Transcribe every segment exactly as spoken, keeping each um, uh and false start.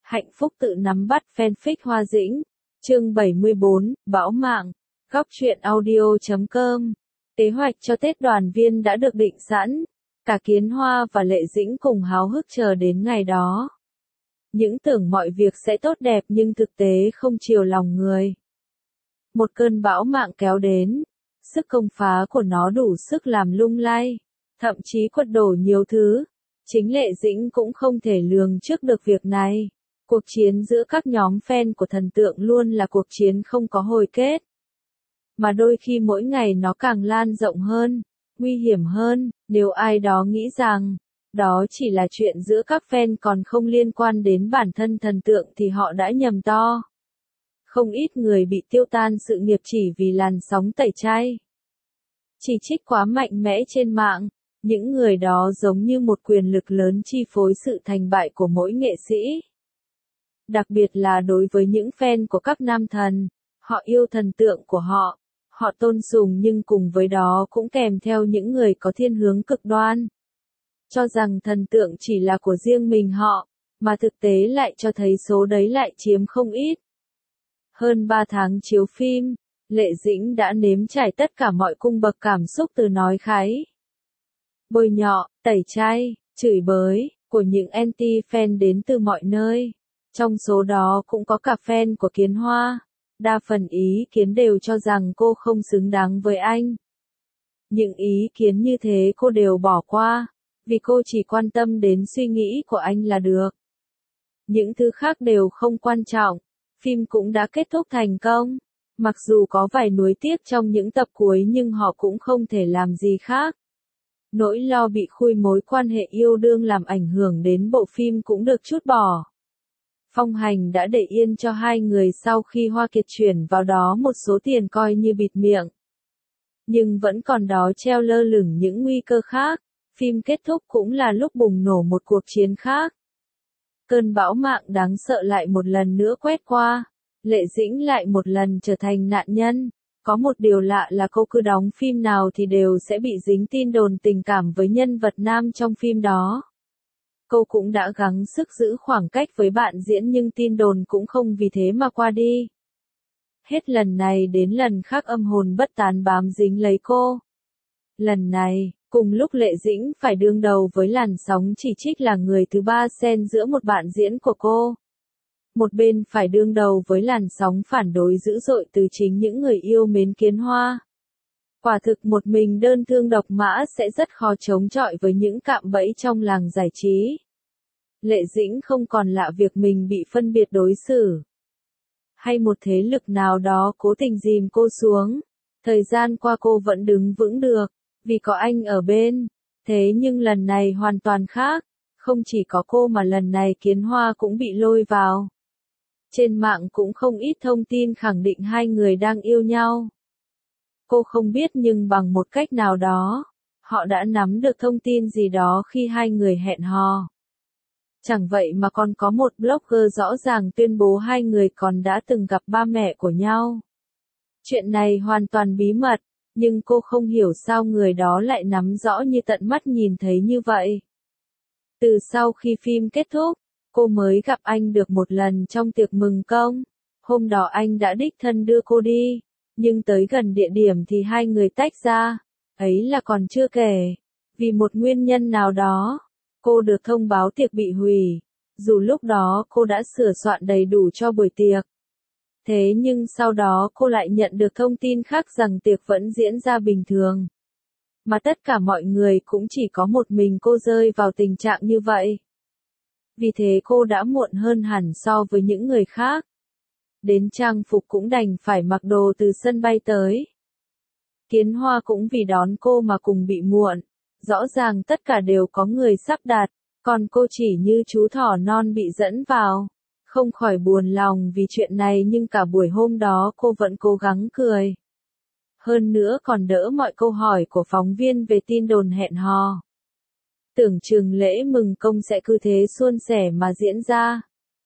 Hạnh phúc tự nắm bắt fanfic Hoa Dĩnh. Chương bảy mươi bốn, Bão mạng. Góc truyện audio chấm com. Kế hoạch cho Tết đoàn viên đã được định sẵn. Cả Kiến Hoa và Lệ Dĩnh cùng háo hức chờ đến ngày đó. Những tưởng mọi việc sẽ tốt đẹp nhưng thực tế không chiều lòng người. Một cơn bão mạng kéo đến. Sức công phá của nó đủ sức làm lung lay. Thậm chí quật đổ nhiều thứ. Chính Lệ Dĩnh cũng không thể lường trước được việc này. Cuộc chiến giữa các nhóm fan của thần tượng luôn là cuộc chiến không có hồi kết. Mà đôi khi mỗi ngày nó càng lan rộng hơn, nguy hiểm hơn, nếu ai đó nghĩ rằng, đó chỉ là chuyện giữa các fan còn không liên quan đến bản thân thần tượng thì họ đã nhầm to. Không ít người bị tiêu tan sự nghiệp chỉ vì làn sóng tẩy chay. Chỉ trích quá mạnh mẽ trên mạng, những người đó giống như một quyền lực lớn chi phối sự thành bại của mỗi nghệ sĩ. Đặc biệt là đối với những fan của các nam thần, họ yêu thần tượng của họ, họ tôn sùng nhưng cùng với đó cũng kèm theo những người có thiên hướng cực đoan. Cho rằng thần tượng chỉ là của riêng mình họ, mà thực tế lại cho thấy số đấy lại chiếm không ít. Hơn ba tháng chiếu phim, Lệ Dĩnh đã nếm trải tất cả mọi cung bậc cảm xúc từ nói kháy, bôi nhọ, tẩy chay, chửi bới, của những anti-fan đến từ mọi nơi. Trong số đó cũng có cả fan của Kiến Hoa. Đa phần ý kiến đều cho rằng cô không xứng đáng với anh. Những ý kiến như thế cô đều bỏ qua, vì cô chỉ quan tâm đến suy nghĩ của anh là được. Những thứ khác đều không quan trọng. Phim cũng đã kết thúc thành công. Mặc dù có vài nuối tiếc trong những tập cuối nhưng họ cũng không thể làm gì khác. Nỗi lo bị khui mối quan hệ yêu đương làm ảnh hưởng đến bộ phim cũng được trút bỏ. Phong Hành đã để yên cho hai người sau khi Hoa Kiệt chuyển vào đó một số tiền coi như bịt miệng. Nhưng vẫn còn đó treo lơ lửng những nguy cơ khác. Phim kết thúc cũng là lúc bùng nổ một cuộc chiến khác. Cơn bão mạng đáng sợ lại một lần nữa quét qua. Lệ Dĩnh lại một lần trở thành nạn nhân. Có một điều lạ là cô cứ đóng phim nào thì đều sẽ bị dính tin đồn tình cảm với nhân vật nam trong phim đó. Cô cũng đã gắng sức giữ khoảng cách với bạn diễn nhưng tin đồn cũng không vì thế mà qua đi. Hết lần này đến lần khác âm hồn bất tán bám dính lấy cô. Lần này, cùng lúc Lệ Dĩnh phải đương đầu với làn sóng chỉ trích là người thứ ba xen giữa một bạn diễn của cô. Một bên phải đương đầu với làn sóng phản đối dữ dội từ chính những người yêu mến Kiến Hoa. Quả thực một mình đơn thương độc mã sẽ rất khó chống chọi với những cạm bẫy trong làng giải trí. Lệ Dĩnh không còn lạ việc mình bị phân biệt đối xử. Hay một thế lực nào đó cố tình dìm cô xuống. Thời gian qua cô vẫn đứng vững được, vì có anh ở bên. Thế nhưng lần này hoàn toàn khác. Không chỉ có cô mà lần này Kiến Hoa cũng bị lôi vào. Trên mạng cũng không ít thông tin khẳng định hai người đang yêu nhau. Cô không biết nhưng bằng một cách nào đó, họ đã nắm được thông tin gì đó khi hai người hẹn hò. Chẳng vậy mà còn có một blogger rõ ràng tuyên bố hai người còn đã từng gặp ba mẹ của nhau. Chuyện này hoàn toàn bí mật, nhưng cô không hiểu sao người đó lại nắm rõ như tận mắt nhìn thấy như vậy. Từ sau khi phim kết thúc, cô mới gặp anh được một lần trong tiệc mừng công. Hôm đó anh đã đích thân đưa cô đi. Nhưng tới gần địa điểm thì hai người tách ra. Ấy là còn chưa kể. Vì một nguyên nhân nào đó, cô được thông báo tiệc bị hủy. Dù lúc đó cô đã sửa soạn đầy đủ cho buổi tiệc. Thế nhưng sau đó cô lại nhận được thông tin khác rằng tiệc vẫn diễn ra bình thường. Mà tất cả mọi người cũng chỉ có một mình cô rơi vào tình trạng như vậy. Vì thế cô đã muộn hơn hẳn so với những người khác. Đến trang phục cũng đành phải mặc đồ từ sân bay tới. Kiến Hoa cũng vì đón cô mà cùng bị muộn. Rõ ràng tất cả đều có người sắp đặt, còn cô chỉ như chú thỏ non bị dẫn vào. Không khỏi buồn lòng vì chuyện này nhưng cả buổi hôm đó cô vẫn cố gắng cười. Hơn nữa còn đỡ mọi câu hỏi của phóng viên về tin đồn hẹn hò. Tưởng chừng lễ mừng công sẽ cứ thế suôn sẻ mà diễn ra.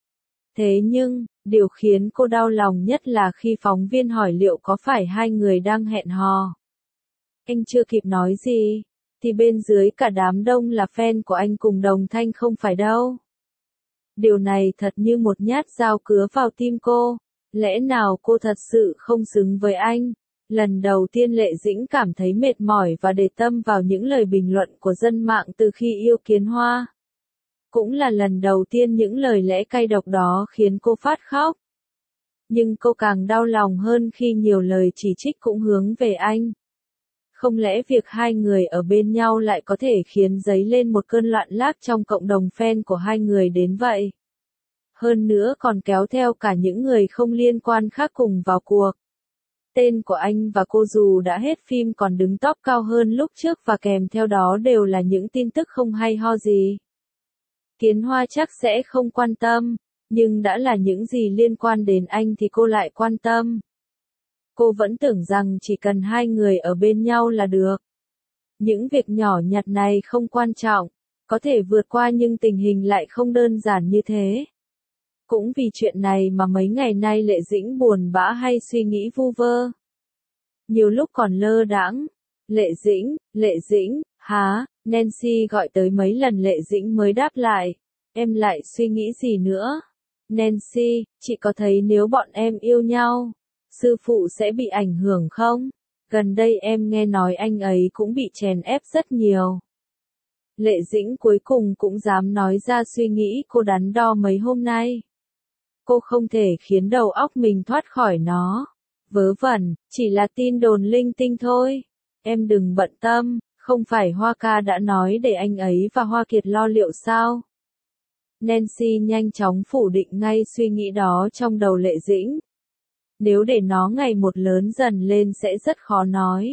Thế nhưng, điều khiến cô đau lòng nhất là khi phóng viên hỏi liệu có phải hai người đang hẹn hò. Anh chưa kịp nói gì, thì bên dưới cả đám đông là fan của anh cùng đồng thanh không phải đâu. Điều này thật như một nhát dao cứa vào tim cô. Lẽ nào cô thật sự không xứng với anh? Lần đầu tiên Lệ Dĩnh cảm thấy mệt mỏi và để tâm vào những lời bình luận của dân mạng từ khi yêu Kiến Hoa. Cũng là lần đầu tiên những lời lẽ cay độc đó khiến cô phát khóc. Nhưng cô càng đau lòng hơn khi nhiều lời chỉ trích cũng hướng về anh. Không lẽ việc hai người ở bên nhau lại có thể khiến dấy lên một cơn loạn lạc trong cộng đồng fan của hai người đến vậy? Hơn nữa còn kéo theo cả những người không liên quan khác cùng vào cuộc. Tên của anh và cô dù đã hết phim còn đứng top cao hơn lúc trước và kèm theo đó đều là những tin tức không hay ho gì. Kiến Hoa chắc sẽ không quan tâm, nhưng đã là những gì liên quan đến anh thì cô lại quan tâm. Cô vẫn tưởng rằng chỉ cần hai người ở bên nhau là được. Những việc nhỏ nhặt này không quan trọng, có thể vượt qua nhưng tình hình lại không đơn giản như thế. Cũng vì chuyện này mà mấy ngày nay Lệ Dĩnh buồn bã hay suy nghĩ vu vơ. Nhiều lúc còn lơ đãng. Lệ Dĩnh, Lệ Dĩnh, há, Nancy gọi tới mấy lần Lệ Dĩnh mới đáp lại. Em lại suy nghĩ gì nữa? Nancy, chị có thấy nếu bọn em yêu nhau, sư phụ sẽ bị ảnh hưởng không? Gần đây em nghe nói anh ấy cũng bị chèn ép rất nhiều. Lệ Dĩnh cuối cùng cũng dám nói ra suy nghĩ cô đắn đo mấy hôm nay. Cô không thể khiến đầu óc mình thoát khỏi nó. Vớ vẩn, chỉ là tin đồn linh tinh thôi. Em đừng bận tâm, không phải Hoa ca đã nói để anh ấy và Hoa Kiệt lo liệu sao? Nancy nhanh chóng phủ định ngay suy nghĩ đó trong đầu Lệ Dĩnh. Nếu để nó ngày một lớn dần lên sẽ rất khó nói.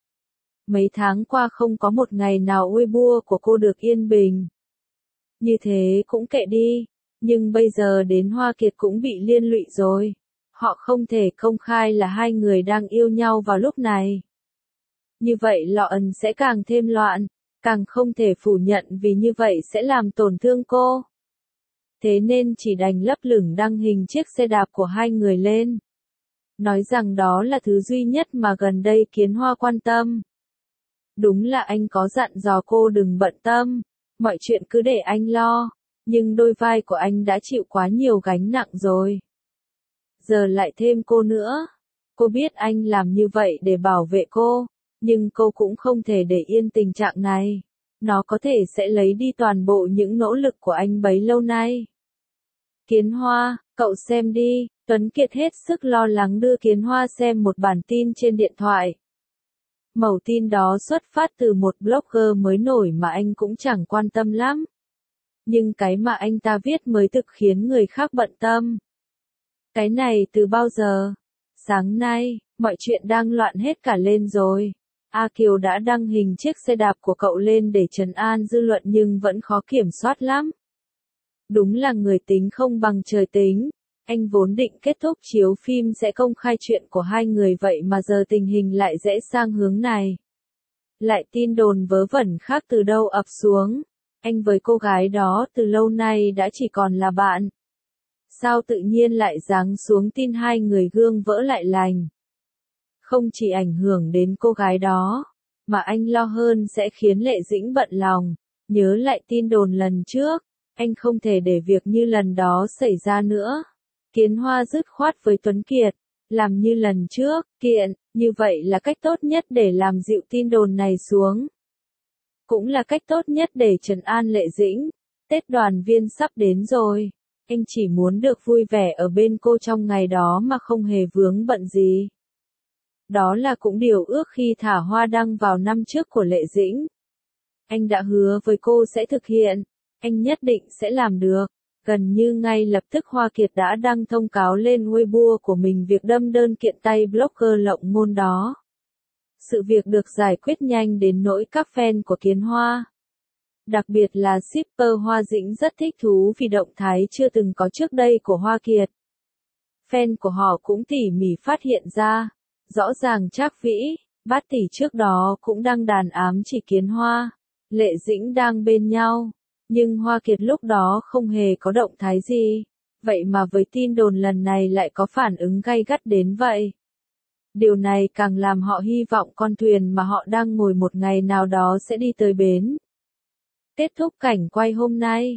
Mấy tháng qua không có một ngày nào Weibo của cô được yên bình. Như thế cũng kệ đi, nhưng bây giờ đến Hoa Kiệt cũng bị liên lụy rồi. Họ không thể công khai là hai người đang yêu nhau vào lúc này. Như vậy Loan sẽ càng thêm loạn, càng không thể phủ nhận vì như vậy sẽ làm tổn thương cô. Thế nên chỉ đành lấp lửng đăng hình chiếc xe đạp của hai người lên. Nói rằng đó là thứ duy nhất mà gần đây Kiến Hoa quan tâm. Đúng là anh có dặn dò cô đừng bận tâm, mọi chuyện cứ để anh lo, nhưng đôi vai của anh đã chịu quá nhiều gánh nặng rồi. Giờ lại thêm cô nữa. Cô biết anh làm như vậy để bảo vệ cô, nhưng cô cũng không thể để yên tình trạng này. Nó có thể sẽ lấy đi toàn bộ những nỗ lực của anh bấy lâu nay. Kiến Hoa, cậu xem đi. Tuấn Kiệt hết sức lo lắng đưa Kiến Hoa xem một bản tin trên điện thoại. Mẩu tin đó xuất phát từ một blogger mới nổi mà anh cũng chẳng quan tâm lắm. Nhưng cái mà anh ta viết mới thực khiến người khác bận tâm. Cái này từ bao giờ? Sáng nay, mọi chuyện đang loạn hết cả lên rồi. A Kiều đã đăng hình chiếc xe đạp của cậu lên để trấn an dư luận nhưng vẫn khó kiểm soát lắm. Đúng là người tính không bằng trời tính. Anh vốn định kết thúc chiếu phim sẽ công khai chuyện của hai người vậy mà giờ tình hình lại rẽ sang hướng này. Lại tin đồn vớ vẩn khác từ đâu ập xuống. Anh với cô gái đó từ lâu nay đã chỉ còn là bạn. Sao tự nhiên lại giáng xuống tin hai người gương vỡ lại lành? Không chỉ ảnh hưởng đến cô gái đó, mà anh lo hơn sẽ khiến Lệ Dĩnh bận lòng. Nhớ lại tin đồn lần trước, anh không thể để việc như lần đó xảy ra nữa. Kiến Hoa dứt khoát với Tuấn Kiệt, làm như lần trước, kiện, như vậy là cách tốt nhất để làm dịu tin đồn này xuống. Cũng là cách tốt nhất để trấn an Lệ Dĩnh. Tết đoàn viên sắp đến rồi, anh chỉ muốn được vui vẻ ở bên cô trong ngày đó mà không hề vướng bận gì. Đó là cũng điều ước khi thả hoa đăng vào năm trước của Lệ Dĩnh. Anh đã hứa với cô sẽ thực hiện, anh nhất định sẽ làm được. Gần như ngay lập tức Hoa Kiệt đã đăng thông cáo lên Weibo của mình việc đâm đơn kiện tay blogger lộng ngôn đó. Sự việc được giải quyết nhanh đến nỗi các fan của Kiến Hoa, đặc biệt là shipper Hoa Dĩnh rất thích thú vì động thái chưa từng có trước đây của Hoa Kiệt. Fan của họ cũng tỉ mỉ phát hiện ra, rõ ràng Trác Vĩ, Bát Tỷ trước đó cũng đăng đàn ám chỉ Kiến Hoa, Lệ Dĩnh đang bên nhau. Nhưng Hoa Kiệt lúc đó không hề có động thái gì, vậy mà với tin đồn lần này lại có phản ứng gay gắt đến vậy. Điều này càng làm họ hy vọng con thuyền mà họ đang ngồi một ngày nào đó sẽ đi tới bến. Kết thúc cảnh quay hôm nay.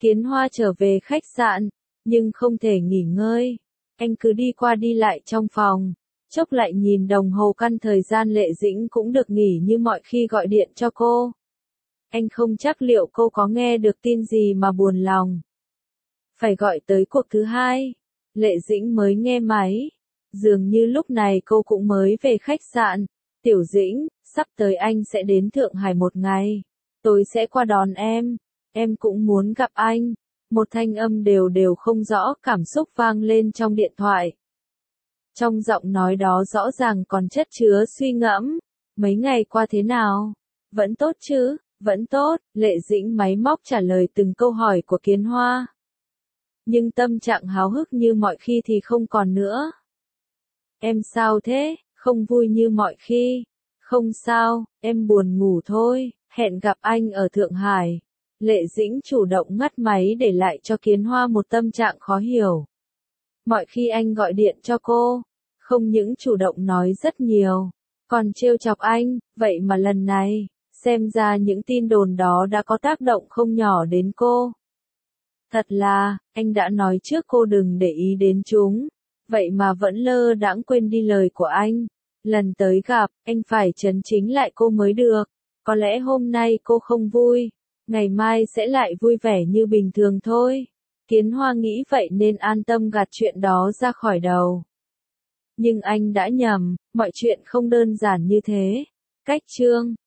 Kiến Hoa trở về khách sạn, nhưng không thể nghỉ ngơi. Anh cứ đi qua đi lại trong phòng, chốc lại nhìn đồng hồ căn thời gian Lệ Dĩnh cũng được nghỉ như mọi khi gọi điện cho cô. Anh không chắc liệu cô có nghe được tin gì mà buồn lòng. Phải gọi tới cuộc thứ hai, Lệ Dĩnh mới nghe máy. Dường như lúc này cô cũng mới về khách sạn. Tiểu Dĩnh, sắp tới anh sẽ đến Thượng Hải một ngày. Tôi sẽ qua đón em. Em cũng muốn gặp anh. Một thanh âm đều đều không rõ cảm xúc vang lên trong điện thoại. Trong giọng nói đó rõ ràng còn chất chứa suy ngẫm. Mấy ngày qua thế nào? Vẫn tốt chứ? Vẫn tốt, Lệ Dĩnh máy móc trả lời từng câu hỏi của Kiến Hoa. Nhưng tâm trạng háo hức như mọi khi thì không còn nữa. Em sao thế? Không vui như mọi khi. Không sao, em buồn ngủ thôi, hẹn gặp anh ở Thượng Hải. Lệ Dĩnh chủ động ngắt máy để lại cho Kiến Hoa một tâm trạng khó hiểu. Mọi khi anh gọi điện cho cô, không những chủ động nói rất nhiều, còn trêu chọc anh, vậy mà lần này, xem ra những tin đồn đó đã có tác động không nhỏ đến cô. Thật là, anh đã nói trước cô đừng để ý đến chúng, vậy mà vẫn lơ đãng quên đi lời của anh. Lần tới gặp, anh phải chấn chính lại cô mới được. Có lẽ hôm nay cô không vui, ngày mai sẽ lại vui vẻ như bình thường thôi. Kiến Hoa nghĩ vậy nên an tâm gạt chuyện đó ra khỏi đầu. Nhưng anh đã nhầm, mọi chuyện không đơn giản như thế. Cách chương